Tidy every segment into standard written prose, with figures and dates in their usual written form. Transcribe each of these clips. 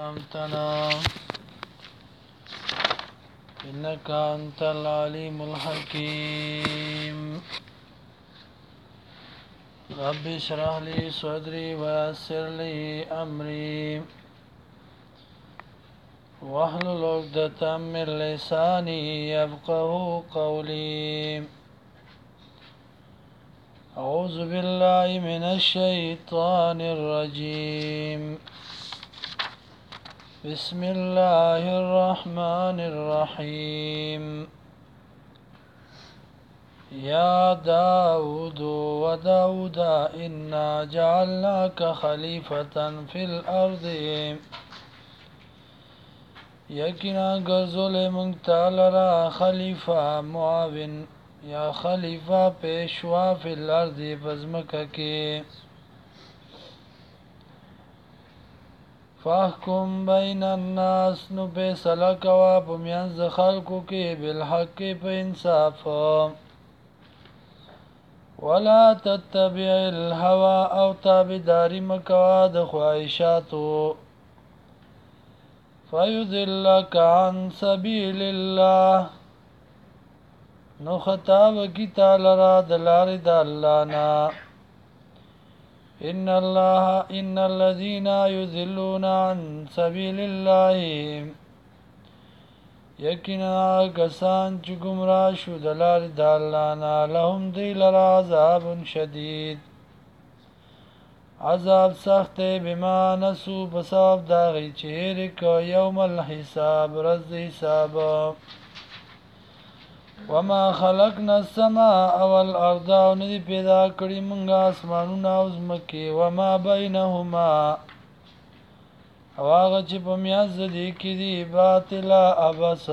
علمتنا إنك أنت العليم الحكيم رب اشرح لي صدري ويسر لي أمري واحلل عقدة من لساني يفقه قولي أعوذ بالله من الشيطان الرجيم بسم الله الرحمن الرحيم يا داود وداود إنا جعلناك خليفة في الأرض يكنا غرزل منتالرا خليفة معاون یا خلیفہ پیشوا فی الارض بزمکہ کی فاحکم بین الناس نو فیصلہ کوا پمینز خلقو کی بالحق پہ انصاف ولا تتبع الهوى او تابداری مکوا د خواہشاتو فیضلک عن سبیل اللہ نو خطاب کی تعالی دلار د الله نا ان الذين يضلون عن سبيل الله یقینا کسان چې گمراه شو دلار د الله نا لهم دیل عذاب شدید عذاب سخت بما نسو بسبب داغی چهر کو یوم الحساب رز حساب وما خلقنا السماء والارض وندی پیدا کړی مونږه اسمانونه او زمکه وما بینهما او هغه چې په میاز دي کې دي باطل ابس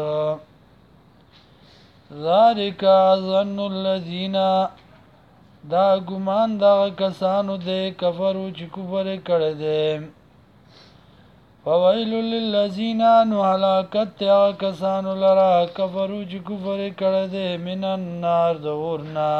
ذالک ظن الذین دا ګمان دا کسانو دې کفرو چې کفر کړی دي فویل للذین نو هلاکت یا کسانو لرا کفرو چې کفر کړی دی من النار دورنا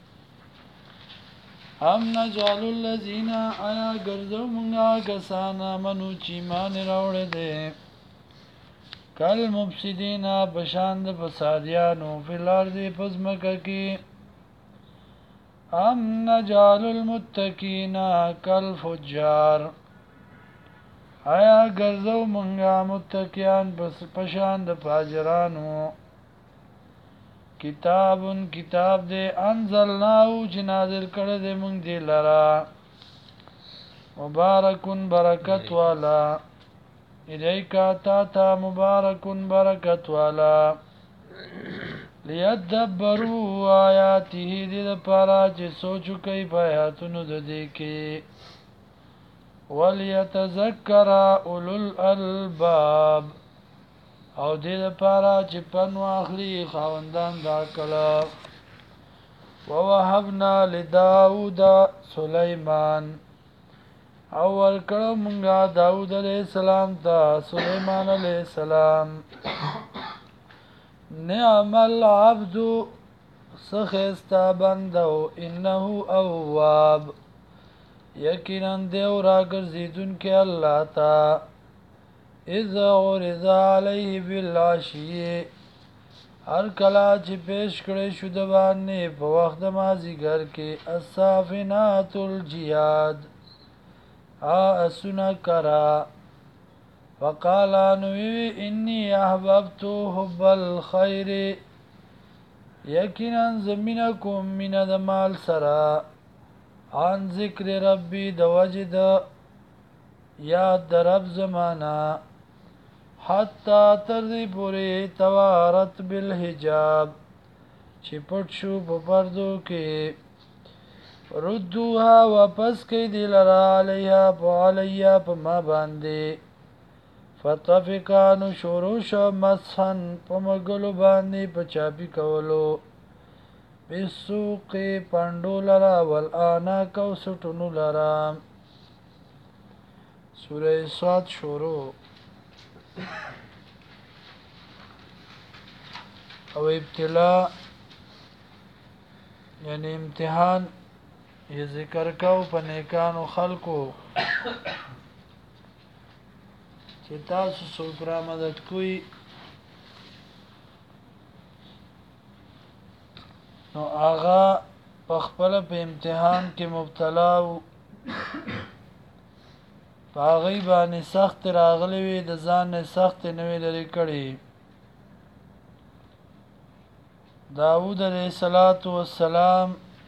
هم نجعل الذین آیا ګرځو مونږه کسان منو چې ایمان راوړی دی کل مفسدین بشاند فسادیانو فی الارض پزمکه کی هم نجعل المتقین کل فجار آیا ګرځو مونږه متقیان بس پشان د فاجرانو کتاب دې انزلناو چې نازل کړی دې مونږ دې لرا مبارکون برکت والا الیکا تا مبارکون برکت والا لیدبروا آیاته دې لپاره چې سوچو کوي په آیاتونو د دې کې وليتذكر اولو الالباب او دې لپاره چې پنو اخلي خاوندان د عقل ووهبنا لداود سليمان او ورکړو مونږه داود علیہ السلام ته سليمان علیہ السلام نعم العبد سخستا بندو انه اواب یقینا دیو را ګرځیدون کې الله تا اذا عرض علیه بالعشی هر کلا چې پیش کړي شو د باندې په وخت د مازیګر کې الصافنات الجیاد اسنا کرا وقال انوی انی احببت حب الخير یقینا زمینکم من د مال سرا عن ذکر ربی د وجد یاد د رب زمانا حتی تردی پوری توارت بالحجاب چی پټ شو په پردو کې ردوها واپس کئی دی لرا علیها پا علیا پا ما باندی فتفکانو شوروش مسحن پا مگلو باندی پا چاپی کولو بسوق پاندو لرا والآناک و سٹنو لرا سورہ صاد شروع او ابتلاء یعنی امتحان یہ ذکر کو په نیکانو خلقو چې چې تاسو څوک را مدد کوئ نو هغه په خپل په امتحان کې مبتلا و په هغې باندې سخت راغلی وي د ځان نه سخت نه وي لرې کړي داود علیه السلام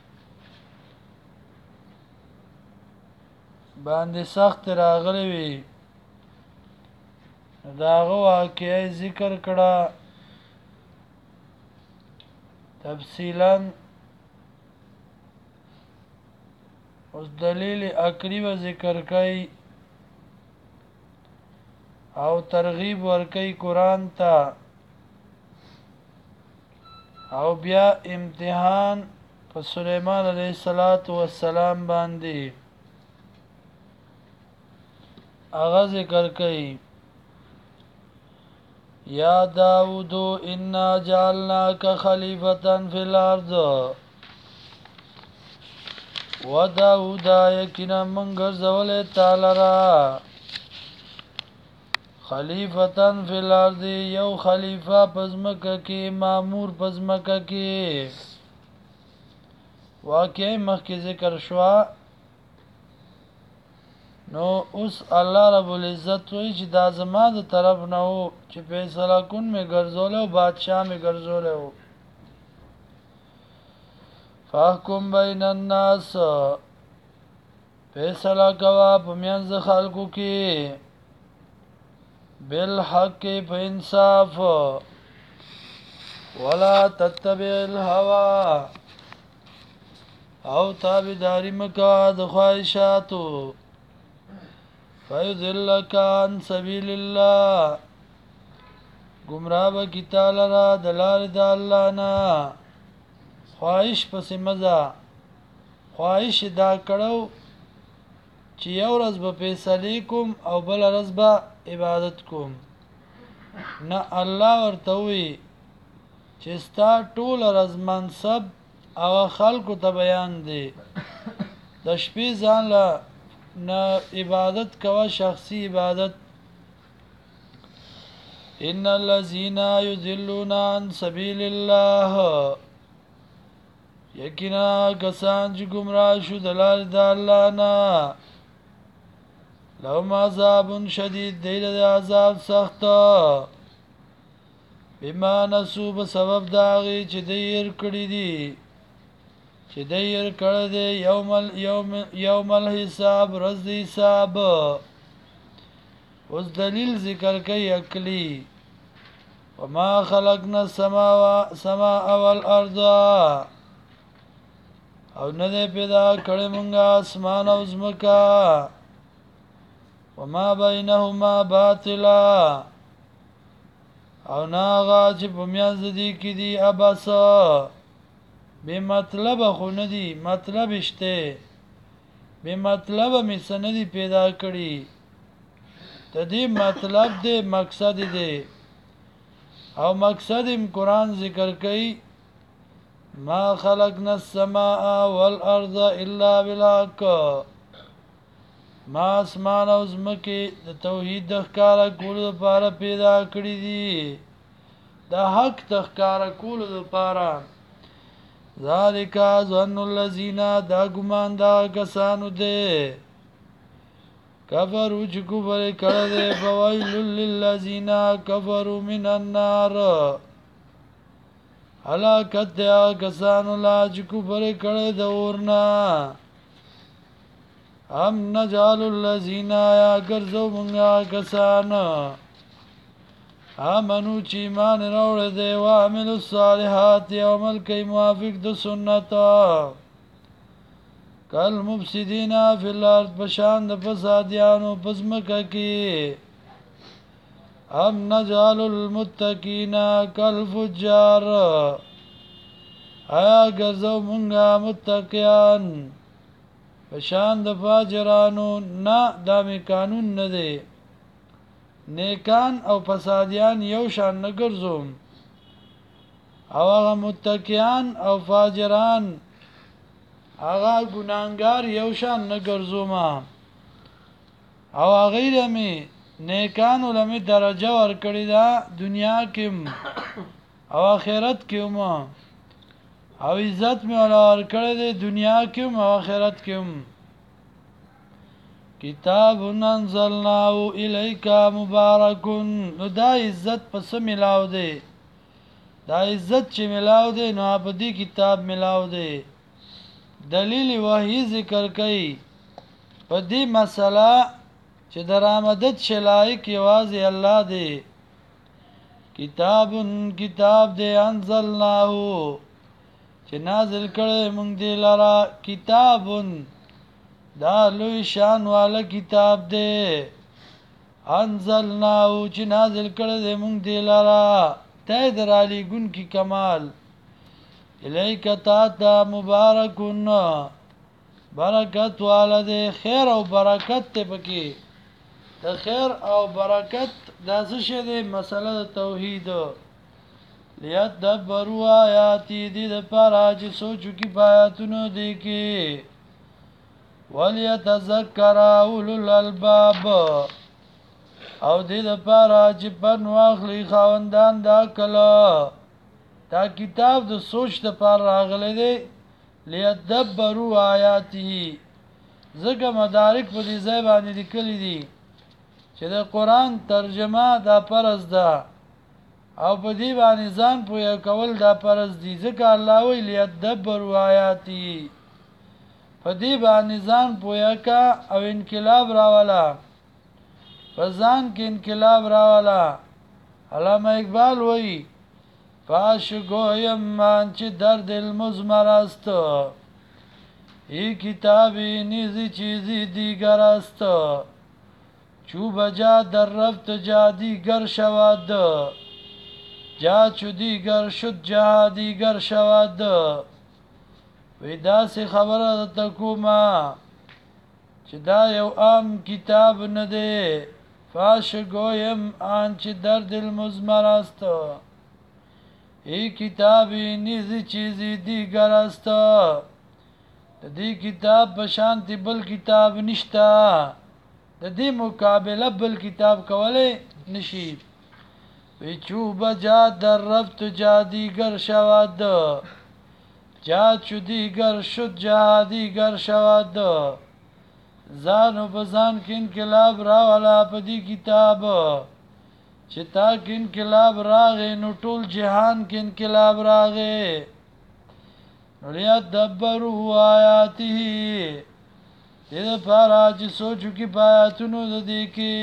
باندې سخت راغلی وي دا هغه واقعه ذکر کړه تفصیلا اوس دلیل عقلی و ذکر کوي او ترغیب ورکوي قرآن ته او بیا امتحان په سلیمان علیه السلام باندې هغه ذکر کوي یا داود انا جعلناک خلیفة فی الارض و داود یقینا من ګرځولې تعالی را خلیفة فی الارض یو خلیفہ پزمکه کې مامور پزمکه کې واقع مخکې ذکر شوا نو اوس الله رب العزت وی چې دا زما د طرف نه و چې فیصله کن می ګرځوله او بادشاہ می ګرځوله و فاحکم بین الناس فیصله کوا په منځ خلکو کې بالحق په انصاف ولا تتبع الهوى او تابعداري مکا د خواهشاتو فیضلک عن سبیل الله گمراه بکی تعالی را دلار د الله نه خواهش پس مزه خواهش دا کړو چې یو ورځ به فیصله کوم او بل ورځ به عبادت کوم نه الله ورته وی چې ستا ټول ورځ منصب او خلکو ته بیان دی د شپې ځان له نه عبادت کوا شخصی عبادت ان الذين يضلون عن سبيل الله یقینا کسان چې گمراه شو د لارې د الله نه لهم عذاب شدید دی د عذاب سخت بما نسو په سبب د هغې چې دی هېر کړي دي چې دی هېر کړی دی یوم الحساب ورځ د حساب اوس دلیل ذکر کوي عقلي وما خلقنا السماء والارض او نه دی پیدا کړی مونږه اسمان او ځمکه وما بینهما باطلا او نه هغه چې په میانځ دي کې دي عبث بے مطلب خو نه دي مطلب شته بے مطلب مې څه نه دي پیدا کړي د دې مطلب دی مقصد دی او مقصد قرآن ذکر کوي ما خلقنا السماء والارض الا بالحق ما اسمان او ځمکې د توحید د ښکاره کولو لپاره پیدا کړي دي د حق د ښکاره کولو لپاره ذالک ظن الذین دا ګمان دا کسانو دی کفروا چې کفر کړی دی فویل للذین کفروا من النار هلاکت دی هغه کسانو لا چې کفر کړی د اور نه ام نجعل الذین یا ګرځو مونږه کسان آمنو چې ایمان راوړی دی وعملوا الصالحات او عمل کوي موافق د سنت کالمفسدین فی الارض بشان د فسادیانو په ځمکه کې ام نجعل المتقین کالفجار آیا ګرځو مونږه متقیان بشان د فاجرانو نه دا می قانون نه دی نیکان او فسادیان یو شان نه ګرځوم او هغه متقیان او فاجران هغه ګناهګار یو شان نه ګرځوم او هغه می نیکانو لمی درجه ورکړی دا دنیا کې او آخرت کې او عزت می ولا ورکړی دی دنیا کې او آخرت کې کتاب انزلناه الیک مبارک. نو دا عزت پس ملاو دی، دا عزت چې ملاو دی نو په دې کتاب ملاو دی. دلیل وحی ذکر کوي په دې مسله چې درآمدت شلایق یوازې الله دی. کتاب دی انزلناه چې نازل کړی موږ دی لرا. کتاب دا لوی شان والا کتاب دی. انزلناه چې نازل کړی دی موږ دی لرا ته درالی ګون کی کمال. الیک تا مبارکون برکت والا دی، خیر او برکت ته پکې. د خیر او برکت دا څه شی دی؟ مسله د توحید. لیدبروا آیاتی دې دپاره چې سوچ وکړي په آیاتونو دې کې. ولیتذکر اولو الالباب او دې دپاره چې پند واخلي خاوندان د عقل. دا کتاب د سوچ دپاره راغلی دی. لیدبروا آیاته ځکه مدارک په دې ځای باندې لیکلي دي چې د قرآن ترجمه دا فرض ده او په دې باندې ځان پوهه کول دا فرض دي. ځکه الله وی لیدبروا آیاته، په دې باندې ځان پوهه کا او انقلاب راولا، په ځان کې انقلاب راولا. علامه اقبال وی فاش گویم من چه در دل مزمر است، این کتابی نیزی چیزی دیگر است. چوب جا در رفت جا دیگر شود، جا چو دیگر شد جا دیگر شود. وی داسی خبره تکوما چه دا یو عام کتاب نده. فاش گویم آنچه در دل مزمر است، ای کتابی نیزی چیزی دیگر است. دی کتاب بشانتی بل کتاب نشتا، د دې مقابله بل کتاب کولی نشي. وی چوب جا در رفت جا دیگر شود، جا چو دیگر شد جا دیگر شود. زانو بزان که انقلاب راولا پا دی کتاب چې تا که انقلاب راغی نو ټول جهان کې انقلاب راغی. نو لیدبروا آیاته دې دپاره چې سوچ وکړي په آیاتونو د دې کې.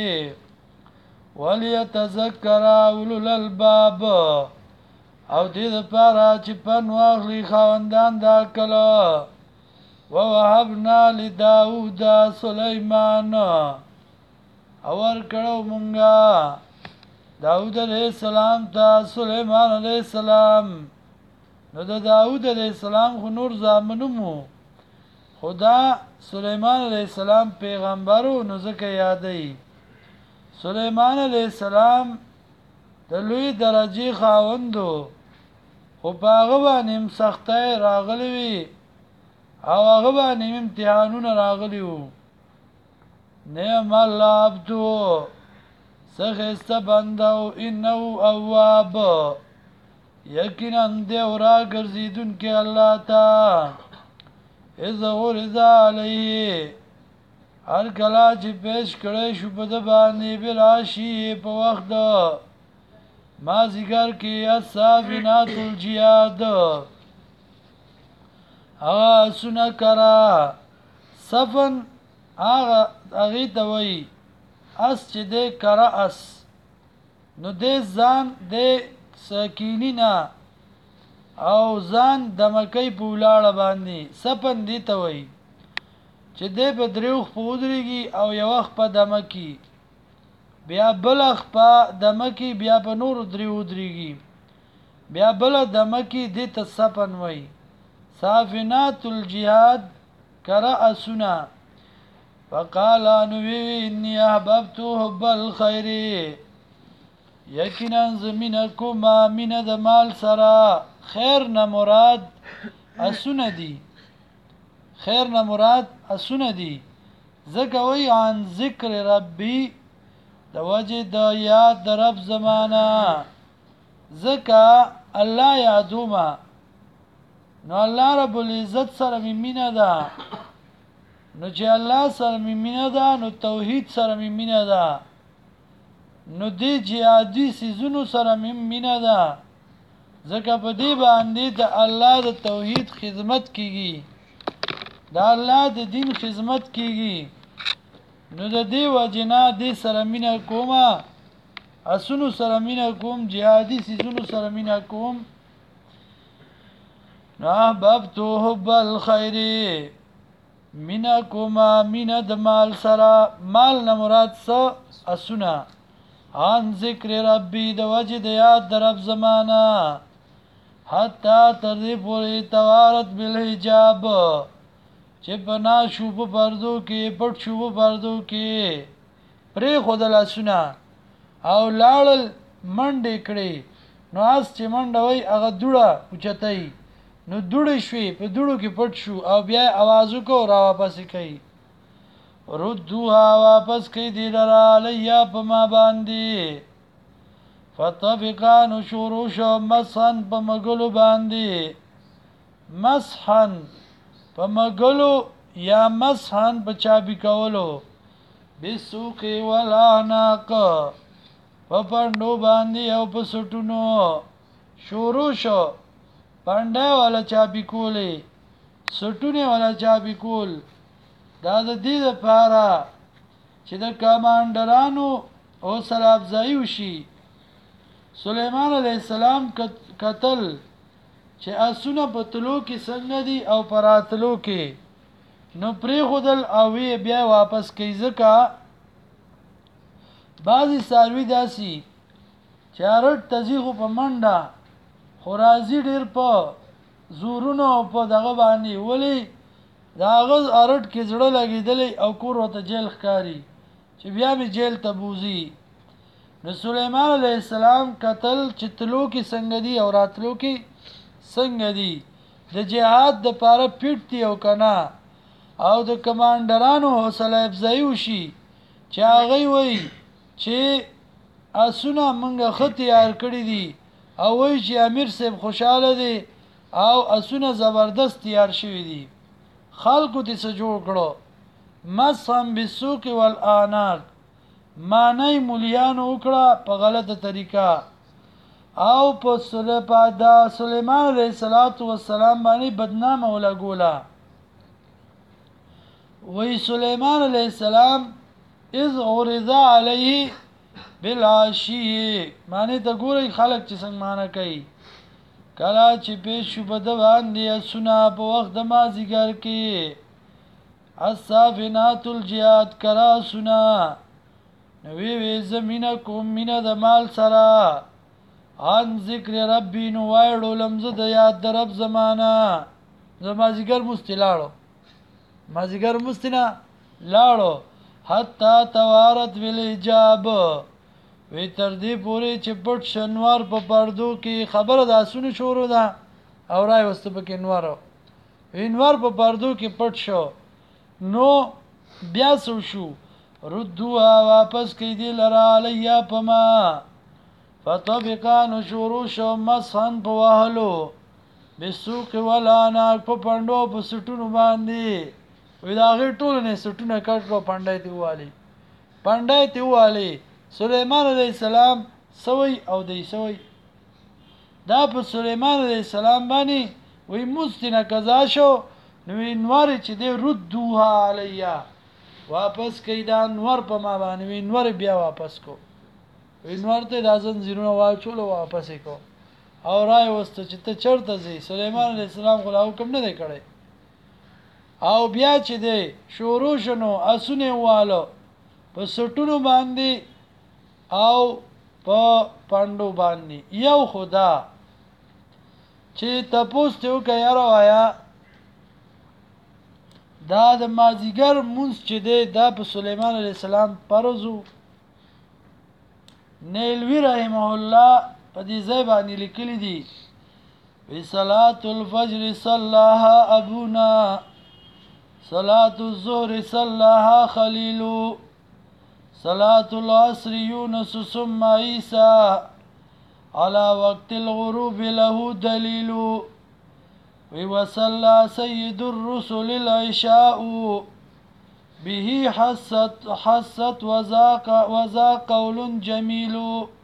ولیتذکر اولو الالباب او دې دپاره چې پند واخلي خاوندان د عقل. ووهبنا لداود سلیمان او ورکړو مونږه داود علیہ السلام ته سلیمان علیہ السلام. نو د داود علیہ السلام خو نور زامنو خدا سلیمان علیہ السلام پیغمبرو نو ځکه یادی. سلیمان علیہ السلام د لوی درجې خاوندو خو په هغه باندې هم سختۍ راغلی وي او هغه باندې هم امتحانونه راغلي وو. نعم العبد سخسته بنده انه اواب، یقینا دی ورا ګرځیدونکی الله ته. اذ غرض علیه هر کله چې پیش کړی شو په ده باندې بالعشي په وخت د مازدیګر کې الصافنات الجیاد هغه اسونه کرا. صفن هغې ته وایي اس چې دی کرا اس. نو دی ځان دی سکینی نه او ځان دمکی په ولاړه باندې سپن دی ته وایي چې دی په دریوخ په ودرېږي او یو وخت په دمکی، بیا بله په دمکی، بیا په نورو دریو ودرېږي، بیا بله دمکی. دی ته سپن وایي. صافنات الجهاد کرا اسونه. فقال نوی انی احببت حب الخیر، یقینا زمینه کومه مینه د مال سره. خیر نه مراد اسونه دي، خیر نه مراد اسونه دي. ځکه وی عن ذکر ربی د وجه د یاد د رب زمانہ زکا الله یادوما نو الله رب العزت سره مینا ده نو چې الله سره مینا ده نو توحید سره مینا ده نو دی جهادي سيزونو سره مینا ده ځکه په دې باندې د الله د توحید خدمت کیږي د الله د دین خدمت کیږي نو د دې وجنا دې سره مینا کومه اسونو سره مینا کوم جهادي سيزونو سره مینا کوم نو احببت حب الخير مینا کوما مینا د مال سره مال نه مراد څه اسونه عن ذکر ربی د وجه د یاد د رب زمانہ حتی تر دې پورې توارت بالحجاب چې بنا شو په پردو کې پټ شو په پردو کې پرې خدل اسونه او لاړل منډې کړې نو اس چې منډه وای هغه دوړه اوچتای نو دوړې شوې په دوړو کې پټ شو او بیا आवाज وکړ را واپس کړي ردوها واپس کړي دي لرا علیا په ما باندې فطبقان شروش مسحن په مګلو باندې مسحن په مګلو یا مسحن په چابي کولو بسوق ولا ناق په پندو باندې او په سټونو شروش پنده والا چابي کولې سټونه والا چابي کول دا د دې لپاره چې د کمانډرانو او سره افزایی وشي سليمان عليه السلام قتل چې اسونه په تلو کې څنګه دي او پراتلو کې نو پری خودل او بیا واپس کوي ځکه بعضی ساروی داسي چارټ تزیغو په منډه خورازی ډیر په زورونو په دغه باندې ولی دا غز ارټ کې زړه لګیدلې او کور وته جیل ښکاری چې بیا به جیل ته بوزي نو سليمان عليه السلام قتل چتلو کې څنګه دي او راتلو کې څنګه دي د جهاد د پاره پیټي او کنا او د کمانډرانو حوصله افزایی وشي چې هغه وای چې اسونه منګه ختیار کړی دي او وای چې امیر صاحب خوشاله دي او اسونه زبردست تیار شوی دي خلکو دې څه جوړ کړو مسهم بالسوق والاناق معنی مولیانو وکړه په غلطه طریقه او په سليمان عليه السلام باندې بدنامه ولا ګولا وی سليمان عليه السلام اذ عرض عليه بالعشي معنی ته ګوري خلک چې څنګه معنی کوي کلا چې پیش شو بد باندې سنا په وخت د مازیګر کې اصافنات الجهاد کرا سنا نوی وی زمینه کوم مینه د مال سره ان ذکر ربی نو وایړو لمزه د یاد د رب زمانہ زمازیګر مستلاړو مازیګر مستنا لاړو حتا توارت ویل اجاب وی تر دې پورې چې پټ شنوار په پردو کې خبره د اسونو شروع ده او راي واست په کې انوار په پردو کې پټ شو نو بیا شو ردوها واپس کې دی لرا علیا پما فطبقان شروش مسحن په وهلو بسوق ولا ناک په پندو په سټونو باندې وی دا غیر ټول نه سټونه کټ په پندای تی والی سليمان عليه السلام سوي او دی سوي دا په سليمان عليه السلام باندې وی مستنه قضا شو نو انوار چې دی ردوها علیا واپس کیدا انوار په ما باندې انوار بیا واپس کو انوار ته د زنجیرونو واچولو واپس کو او راي وست چې ته چرته زی سليمان عليه السلام خو حکم نه دی کړی او بیا چې دی شروع شنو اسونه والو په سټونو باندې او په پاندو باندې یو خدا چې تاسو ته وکړه وایا دا د مازیګر مونږ چې دی دا په سليمان عليه السلام پرزو نیلوی رحمه الله په دې ځای باندې لیکلي دي صلاة الفجر صلاها ابونا صلاة الظهر صلاها خليل صلاة العصر يونس ثم عيسى على وقت الغروب له دليل وصلى سيد الرسل العشاء به حست وذا قول جميل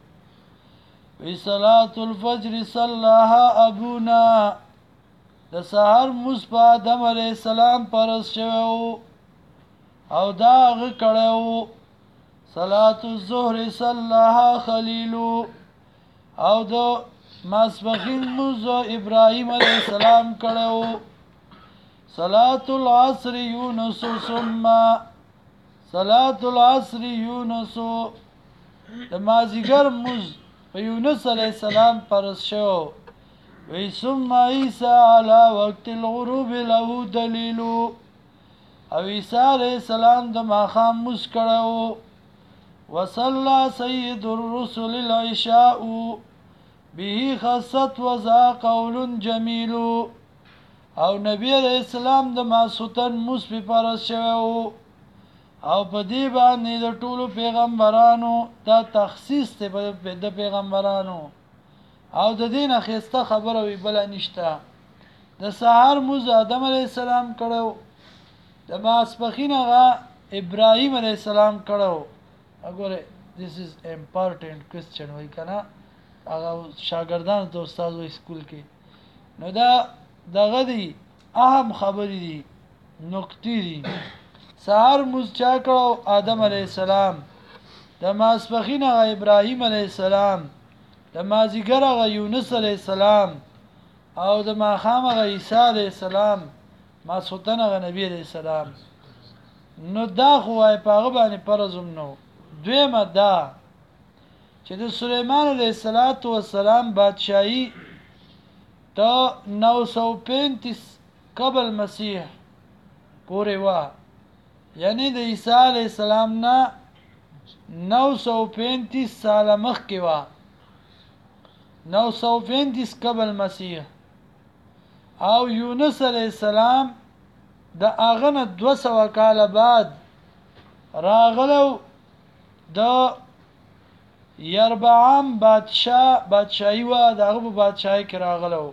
وصلاة الفجر صلاها أبونا د سحر مصبح آدم علیہ السلام پرس شویو او دا غ کړو صلاة الظهر صلاها خلیل او د ماسپخین موز ابراهیم علیہ السلام کړو صلاة العصر یونس ثم صلاة العصر یونس د مازیګر موز په یونس علیہ السلام پرس شو وی ثم عیسی علی وقت الغروب له دلیل او عیسی علیہ السلام د ماخام موز کړو وصلى سيد الرسل العشاء به خصت وذا قول جميل او نبی علیہ السلام د ماسوتن مصفی پرس شویو او په دې باندې د ټولو پیغمبرانو دا تخصیص ته د پیغمبرانو او د دین اخیسته خبره وی بل نشته د سحر موز آدم علیہ السلام کړو د ماسپخین هغه ابراهیم علیہ السلام کړو وګوره this is important question وای کنه هغه شاګردان ته استاد وای سکول کې نو دا دغه دی اهم خبرې دي نقطې دي سحر موز چا کړو آدم علیہ السلام د ماسپخین هغه ابراهیم علیہ السلام د مازیګر هغه یونس علیہ السلام او د ماخام هغه عیسی علیہ السلام ماسوتن هغه نبی علیہ السلام نو دا خو وای پاغه باندې پرزم نو دویمه دا چې د سلیمان علیہ السلام بادشاہی تا 935 قبل مسیح پورې وا یعنی د عیسی علیہ السلام نه 935 سال مخکې وا 935 قبل مسیح او یونس علیہ السلام د اغنه 200 کال بعد راغلو د یربعام بادشاہی وا دغه بادشاہی کې راغلو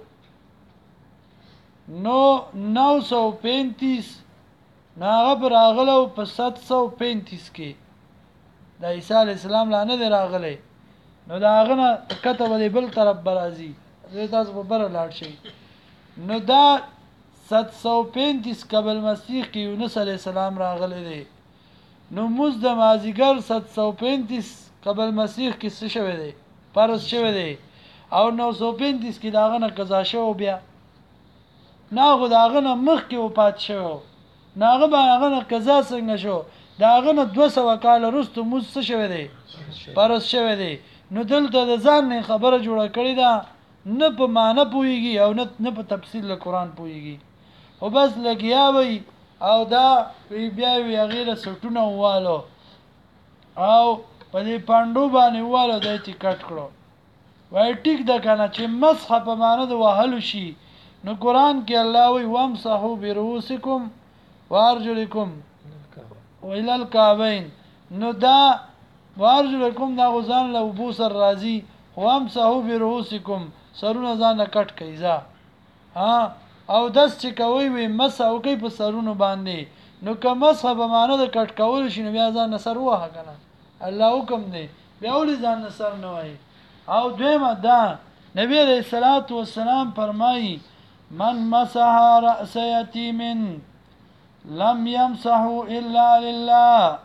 نو 935 ناغه راغلو په 735 کې د عیسی علی السلام لانه دی راغلی نو دا غنه کته ولې بل طرف برازي زه تاسو په بر لاړ شي نو دا 735 قبل مسیح کې یونس علی السلام راغلی دی نو موږ د مازیګر 735 قبل مسیح کې څه شوی دی پرس شوی دی او 935 کې دا غنه قضا شو بیا ناغه دا غنه مخ کې وپات شو ناغه باغه قضا څنګه شو دا غنه 200 کال وروسته موږ څه شوی دی پرس شوی دی نو دلته د ځان نه خبره جوړه کړی دا نه په معنی پويږي او نه په تفصیل قرآن پويږي او بس لګیا وي او دا بیا وی غیره سټونه والو او په دې پاندو باندې والو د ټیکټ کړو وای ټیک د کنه چې مسح په معنی د وهلو شي نو قرآن کې الله وی وامسحوا برؤوسکم وارجلکم وإلى الكعبين نو دا وارجلکم دا غزان له ابو سر راضی وامسحوا برؤوسکم سرونه ځان کټ کیزا ها او داس چې کوي وي مسح او کوي په سرونو باندې نو که مسح به معنی د کټ کول شي نو بیا ځان سر وه کنه الله حکم دی بیا ولې ځان سر نه وای او دویمه دا نبی علیہ الصلوۃ والسلام فرمایي من مسح رأس یتیم لم يمسحه الا لله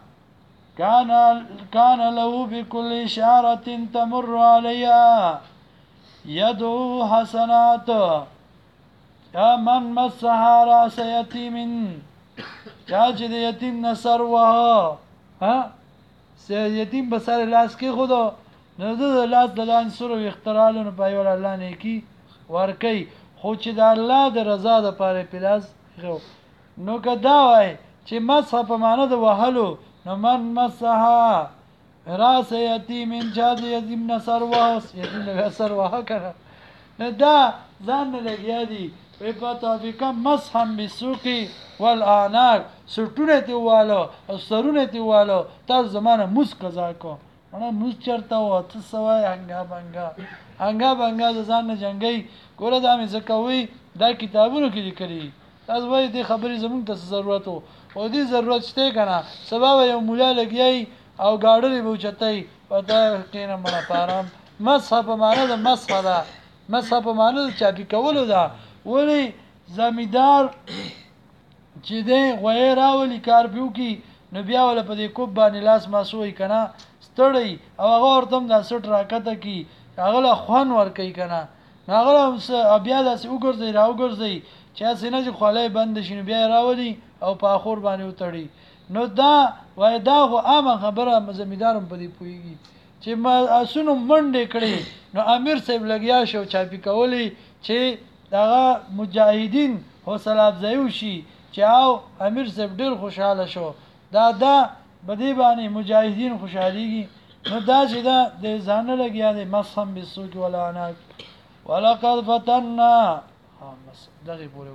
كان له بكل اشاره تمر عليها يدعو حسنات یا من مسح رأس یتیم چا چې د یتیم نصر وها ها یتیم بسر لاس کې خدا نو د لاس د لان سره اخترالونه پای ول الله نه کی ورکی خو چې د الله د رضا د پاره پلاس نو کدا وای چې مسح په معنا د وهلو نو من مسح راس یتیم چا د یتیم نصر وها یتیم نصر وها کنه نو دا ځان نه لګیا دي وی فتافقا مسحا بالسوق والعناق سټونه تی والو او سرونه تی والو تاسو زمانه موس قضا کو انا موس چرته و ته سوای هنګا بنګا د ځان نه جنگي ګوره دا مې زکوي دا کتابونو کې لیکلي تاسو وایي دې خبرې زمونږ ته ضرورت وو او دې ضرورت شته کنه سبب یو مولا لګیای او گاډرې به چتای پتا کینه مړه پارام مصحف معنا د مصحف ده مصحف معنا د چاپی کولو ده ولی زمیدار چې دې غوې راولي کار پیو کی نو بیا ول په دې کوب باندې لاس ماسوي کنه ستړی او هغه ورته د 60 راکته کی هغه له خوان ور کوي کنه هغه بیا داسې وګرځي چې سینه چې خولای بند شي بیا راولي او په اخور باندې وتړي نو دا وای دا خو عامه خبره زمیدارم په دې پويږي چې ما اسونو منډه کړي نو امیر صاحب لګیا شو چاپی کولی چې دغه مجاهدین حوصله افزایو شي چې او امیر صاحب ډیر خوشاله شو دا بدی باندې مجاهدین خوشاليږي نو دا چې دا د ځان لګیا دي مصم بالسوق ولا عناق ولقد فتنا دغه پورې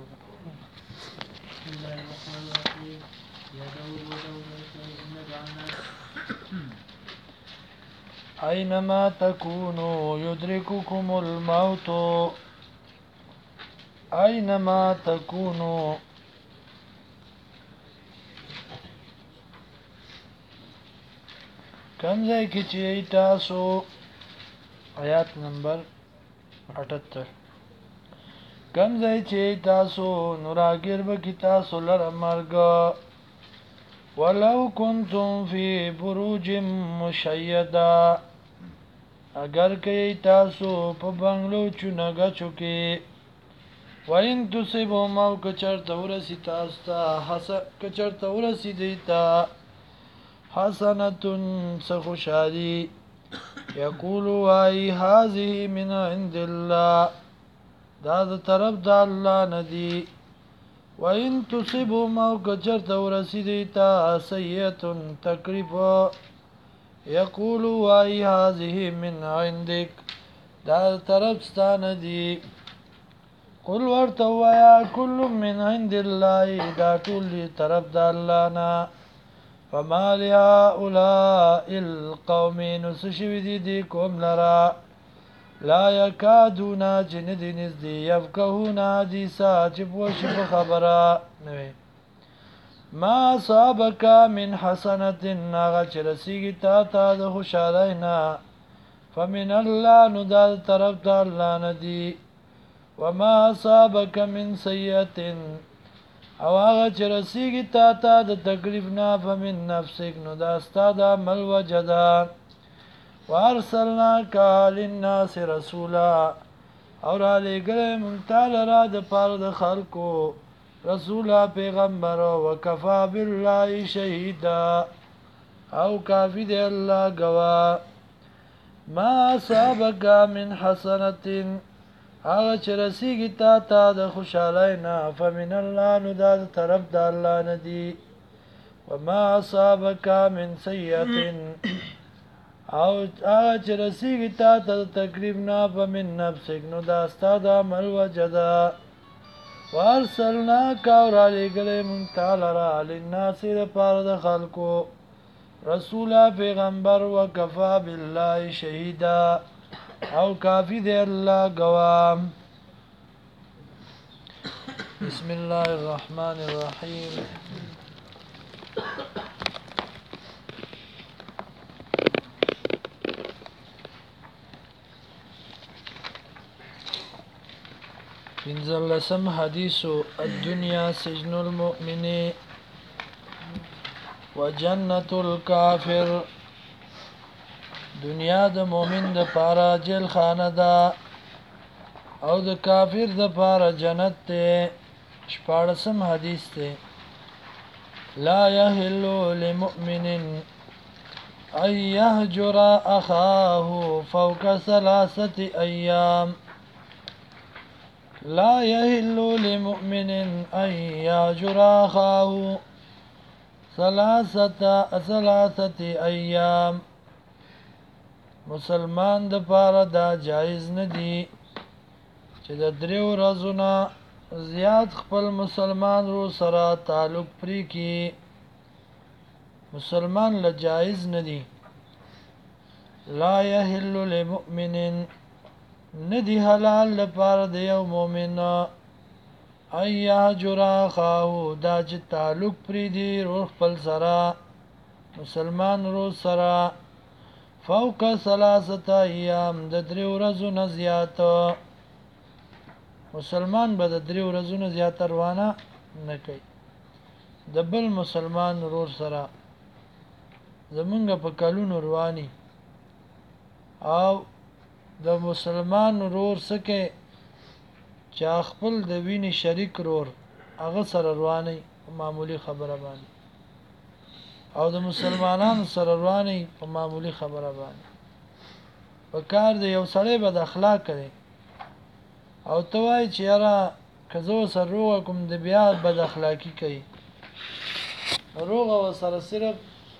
اينما تكونوا يدرككم الموت اينما تكونوا کم ځای کې چې تاسو آیات نمبر 78 کم ځای چې تاسو نوراګر به کې تاسو لره مرګ ولو کنتم فی بروج مشیدا اگر کې تاسو په بنگلو چونګه چوکي وین تصيبو مو کچرته ورسی تاسو ته کچرته ورسی دیتا حسنتن سخوشالي یقول وای هذه من عند الله دا د طرف د الله ندی وان تصيبوا ما کچرته ورسیدی تا سیئه تکریف یقول وای هذه من عندك دا طرف ستانه دی قل ورته وایا كل من عند الله دا ټول طرف د الله نه فما لهؤلاء القوم نسشوی دی کوم لرا لا یکادون جند نزدی یفقهون حدیثا چپوش بخبرا نوی ما صابک من حسنت ناغا چرسیگی تا د خوشالینا فمن الله نداد طرف دا اللہ ندی وما صابک من سیئت او هغه چې رسیږي تا د تکلیف نه فمن نفسک نو دا ستا د عمل وجدا وارسلناک للناس رسولا اور علی ګره مونږ را د پاره د خلکو رسولا پیغمبر وکفا بالله شهیدا او کافی دی الله گوا ما سابق من حسنه هغه چې رسیږي تا د خوشالۍ نه فمن الله نو دا طرف د الله نه دی وما اصابك من سیئه او هغه چې رسیږي تا د تکلیف نه فمن نفسك نو دا ستا د عمل وجدا وارسلناک اور علیګلې مونږ تعالی را للناس لپاره د خلکو رسولا پیغمبر وکفا بالله شهیدا او کافی دی الله گوام بسم الله الرحمن الرحیم پنځلسم حدیث الدنيا سجن المؤمن وجنة الكافر دنیا د مؤمن د پاره جیل خانه ده او د کافر د پاره جنت ته شپاړسم حدیث ته لا يحل لمؤمن ان يهجر اخاه فوق 3 ايام لا يحل لمؤمن ان يهجر اخاه 3 ايام مسلمان د پاره دا جایز نه دی چې د 3 ورځې زیات خپل مسلمان رو سره تعلق پری کی مسلمان لجائز ندی لا يحل لمؤمن ندی حلال لپاره د یو مؤمن ایا جرا خاو دا چې تعلق پری دی روح خپل سره مسلمان رو سره فوق ثلاثه ایام د درې ورځو نه زیات مسلمان به د درې ورځو نه زیات روانه نه کوي د بل مسلمان ورور سره زمونږ په کلونو رواني او د مسلمان ورور سکه چا خپل د ویني شریک ورور هغه سره رواني معمولی خبره باندې او د مسلمانانو سره رواني په معمولی خبره باندې په کار د یو سړی بد اخلاق کوي او توای چې یاره کزو سره روغ کوم د بیا بد اخلاقی کوي روغ او سره صرف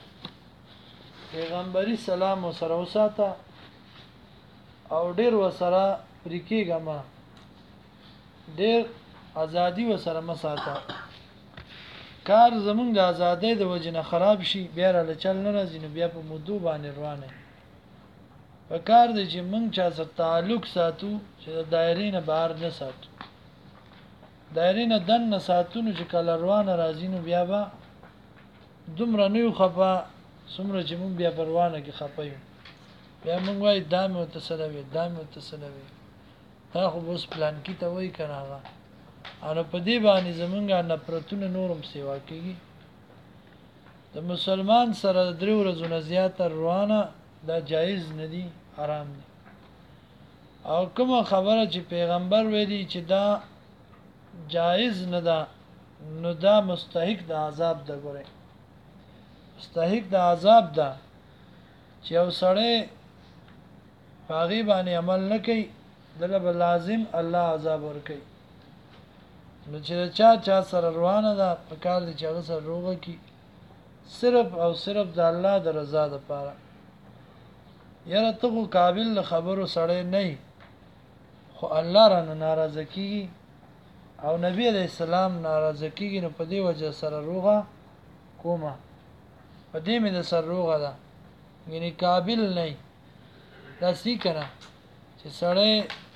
پیغمبري سلام او سره وساته او ډیر وسره پریکیګه ما ډیر ازادي وسره مساته کار زمونږ د ازادۍ د وجنه خراب شي بیا را چل نه راځي نو بیا په مودو باندې روانه په کار دی چې مونږ چا سره تعلق ساتو چې د دایرې نه بهر نه ساتو دایرې نه دن نه ساتو نو چې کله روانه راځي نو بیا به دومره نه یو خفه څومره چې مونږ بیا پروانه کې خفه یو بیا مونږ وایي دا مې ورته څه وي دا مې ورته څه وي دا خو اوس پلان کې ته وایي که نه هغه او په دې باندې زمونږ نفرتونه نورم سیوا کېږي د مسلمان سره د درې ورځو نه زیاته روانه دا جایز ندی حرام دی او کومه خبره چې پیغمبر ویلي چې دا جایز نه ده نو دا مستحق د عذاب ده ګوره مستحق د عذاب ده چې یو سړی پاغي باندې عمل نه کوي دله به لازم الله عذاب ورکوي نو چې چا سره روانه ده په کار دی چې هغه سره روغه کی صرف او صرف د الله د رضا لپاره یاره ته خو قابل خبرو سړی نه خو الله رانه ناراضه کیږي او نبی علیہ السلام ناراضه کیږي نو په دې وجه سره روغه کومه په دې مې د سر روغه ده یعنی قابل نه دا سی کنه چې سړی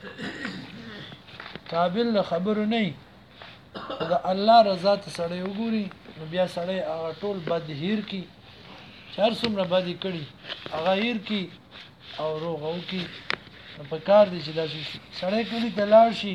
قابل خبرو نه دا الله رضا ته سړی وګوري نو بیا سړی هغه ټول بد هیر کی چار څومره بدی کړي هغه هیر کی او روغو کی په کار دي چې داسې سړی کلی ته لاړ شي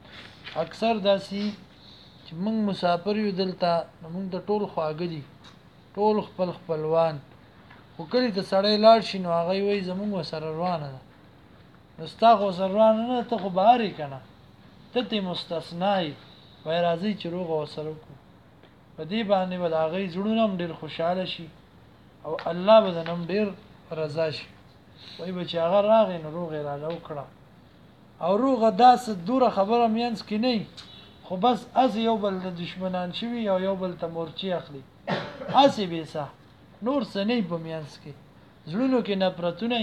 اکثر داسې چې موږ مسافر یو دلته موږ د ټول خواږه دي ټول خپل خپلوان خو کلی ته سړی لاړ شي نو هغه وایي زموږ سره روانه ده نو ستا خو سره روانه نه ته خو بهر یې که نه ته ترې مستثنا یې وایي راځئ چې روغه ورسره وکړو په دې باندې به د هغوی زړونه هم ډېر خوشحاله شي او الله به د نه هم ډېر رضا شي وایي به چې هغه راغی نو روغ یې راله وکړه او روغه داسې دوره خبره منځ کې نه خو بس هسې یو بل د دشمنان شوي او یو بل ته مورچې اخلي هسې بېسه نور څه نه په منځ کې زړونو کې نفرتونه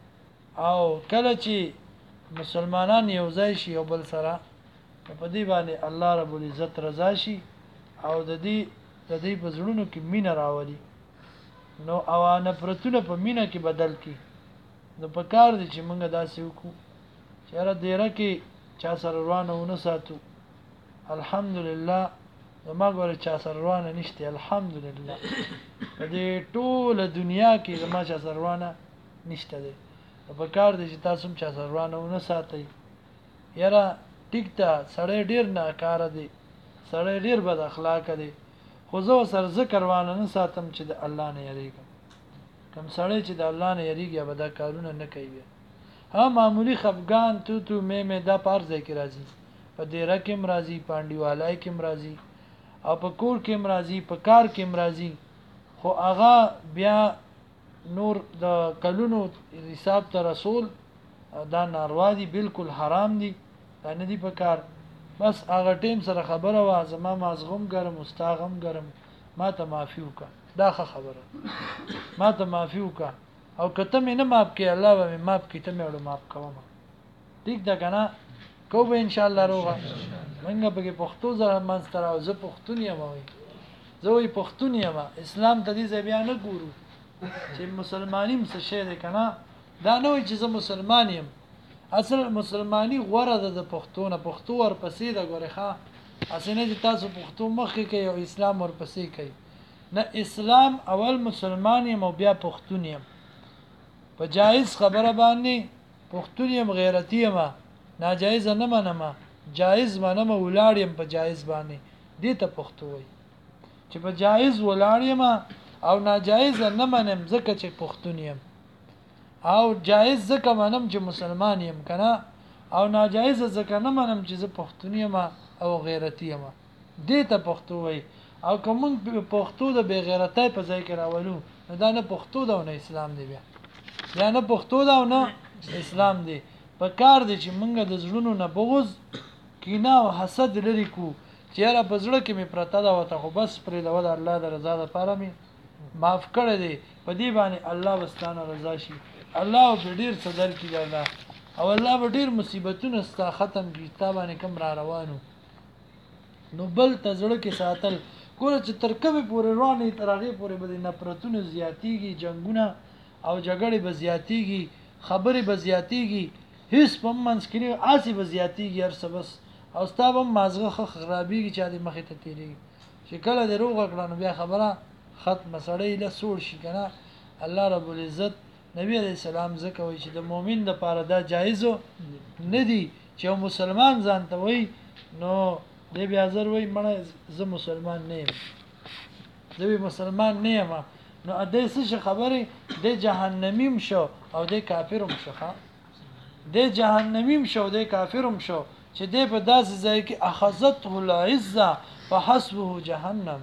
او کله چې مسلمانان یو ځای شي یو بل سره په دې باندې الله رب العزت رضا شي او د دې په زړونو کې مینه راولي نو او نفرتونه په مینه کې بدل کی نو په کار دي چې موږ داسې وکړو چې هر دیره کې چا سره روانه ونه ساتو الحمدلله زما ګوره چا سره روانه نشته الحمدلله په دې ټوله دنیا کې زما چا سره روانه نشته دی په کار دي چې تاسو هم چا سره روانه ونه ساتئ یاره ټیک ته سړی ډېر ناکاره دی سړی ډېر بد اخلاقه دی خو زه سره ذکر روانه نه ساتم چې د الله نه یریږم کم سړی چې د الله نه یریږي به دا کارونه نه کوي ها معمولی خفګان تو مې دا په هر ځای کې راځي په دیره کې هم راځي په انډیوالۍ کې هم راځي او په کور کې هم راځي په کار کې هم راځي خو هغه بیا نور د کلونو حساب ته رسول دا ناروا دي بالکل حرام دي دا نه دي په کار بس هغه ټیم سره خبره وا زما مازغم ګرم مستاغم ګرم ما ته معافي وکړه دا خبره ما ته معافي وکړه او کته مې نه معاف کې الله به مې معاف کې ته مې وړو معاف کوم ټیک دا کنه کو به ان شاء الله روغه منګه به پښتو زره منستر او زه پښتون یم وای زه وی پښتون یم اسلام ته دې بیا نه ګورو چې مسلمانی څه شی دی کنه دا نه وای چې زه مسلمان یم اصل مسلمانی غوړه د پښتو نه پښتو ور پسې د غوړه ښا اسنه چې تاسو پښتو مخکې کوي او اسلام ور پسې کوي نه اسلام اول مسلمان یم او بیا پښتون یم په جایز خبره باندې پښتون یم غیرتی یم ناجایز نه منم جایز منم ولاړ یم په جایز باندې دې ته پښتو وای چې په جایز ولاړ یم او ناجایز نه منم ځکه چې پښتون یم او جایز ځکه منم چې مسلمان یم کنه او ناجایز ځکه نه منم چې زه پښتون یم او غیرتی یم دې ته پښتو وای او کوم پښتو د بے غیرتۍ په ځای کې راولو دا نه پښتو دا نه اسلام دی بیا یا نه پښتو دا نه اسلام دی په کار دی چې موږ د زړونو نه بغض کینه او حسد لري کو چې را په زړه کې می پرتا دا وته خو بس پرې د الله د رضا لپاره می معاف کړی دی په دې باندې الله واستانه رضا شي الله به ډیر صدر کی الله او الله به ډیر مصیبتونه ستا ختم کی تا باندې کم را روانو نو بل تزړه کې ساتل ګوره چې ترکبه پورې رواني ترغه پورې به نفرتونه زیاتیږي جنگونه او جګړې به زیاتیږي خبرې به زیاتیږي هیڅ په منځ کې نه آسی به زیاتیږي هر څه بس او ستابه مازغه خرابېږي چې د مخې ته تیریږي چې کله د روغ کړه بیا خبره ختم سړی له سوړ شي کنه الله رب العزت نبی علیہ السلام زکه وی چې د مؤمن د پاره دا جایز نه دی چې مسلمان ځان ته وی نو دی بیا زر وی مړه زه مسلمان نه یم زه مسلمان نه یم نو ا دې څه خبره د جهنمیم شو او د کافرم شو د جهنمیم شو د کافرم شو چې د په داسې ځای کې اخذته العزه فحسبه جهنم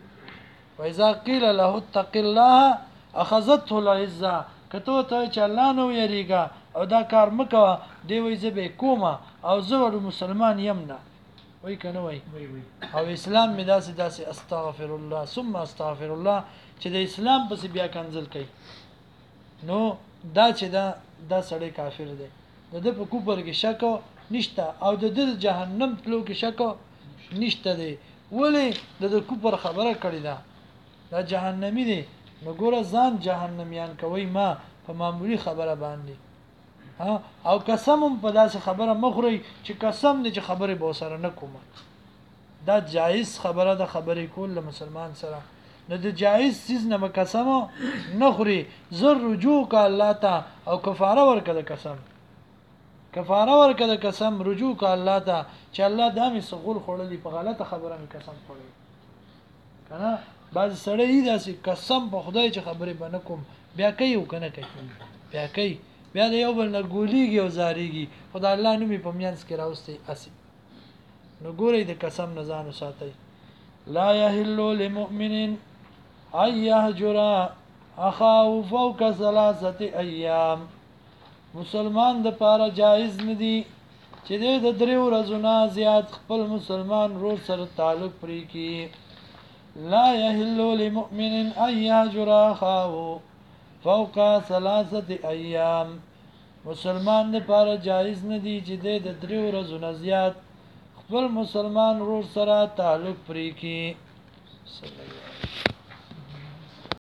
واذا قيل له اتق الله اخذته العزه کته ته چې الله نو یریګا او دا کار مکوه دی وای زه به کومه او زه مسلمان یم نه وای کنه وای او اسلام می داسې استغفر الله ثم استغفر الله چې د اسلام پس بیا کنزل کوي نو دا چې دا سړی کافر دی د په کوپر کې شک نشته او د جهنم تلو کې شک نشته دی ولی د کوپر خبره کړی دا جهنمی دی نو ګوره ځان جهنميان کوي ما په معمولی خبره باندې ها او قسم په داسې خبره مخوري چې قسم دې چې خبره به سره نه کوم دا جایز خبره ده خبرې کول مسلمان سره نو د جایز چیز نه قسم نه خوري زر رجوع کا الله ته او کفاره ورکړه قسم کفاره ورکړه قسم رجوع کا الله ته چې الله دامي سغول خړلې په غلطه خبره می قسم خوري کنه بعض سړی داسې قسم په خدای چې خبرې بنه کوم بیا کوي او کنه کوي بیا کوي بیا د یو بل نه ګولېږي او زاریږي خدای الله نومي په میانس کې راوستي اسی نو ګورې د قسم نه ځان وساتئ لا يحل لمؤمن ان يهجر اخاه فوق 3 ايام مسلمان د پاره جایز ندي چې د 3 ورځې نه زیات خپل مسلمان ورور سره تعلق پرې کی لا يحل لمؤمن ان يهجر اخاه فوق 3 ايام مسلمان لپاره جایز ندي چې د 3 ورځې نه زیات خپل مسلمان ورور سره تعلق پرې کی صلی الله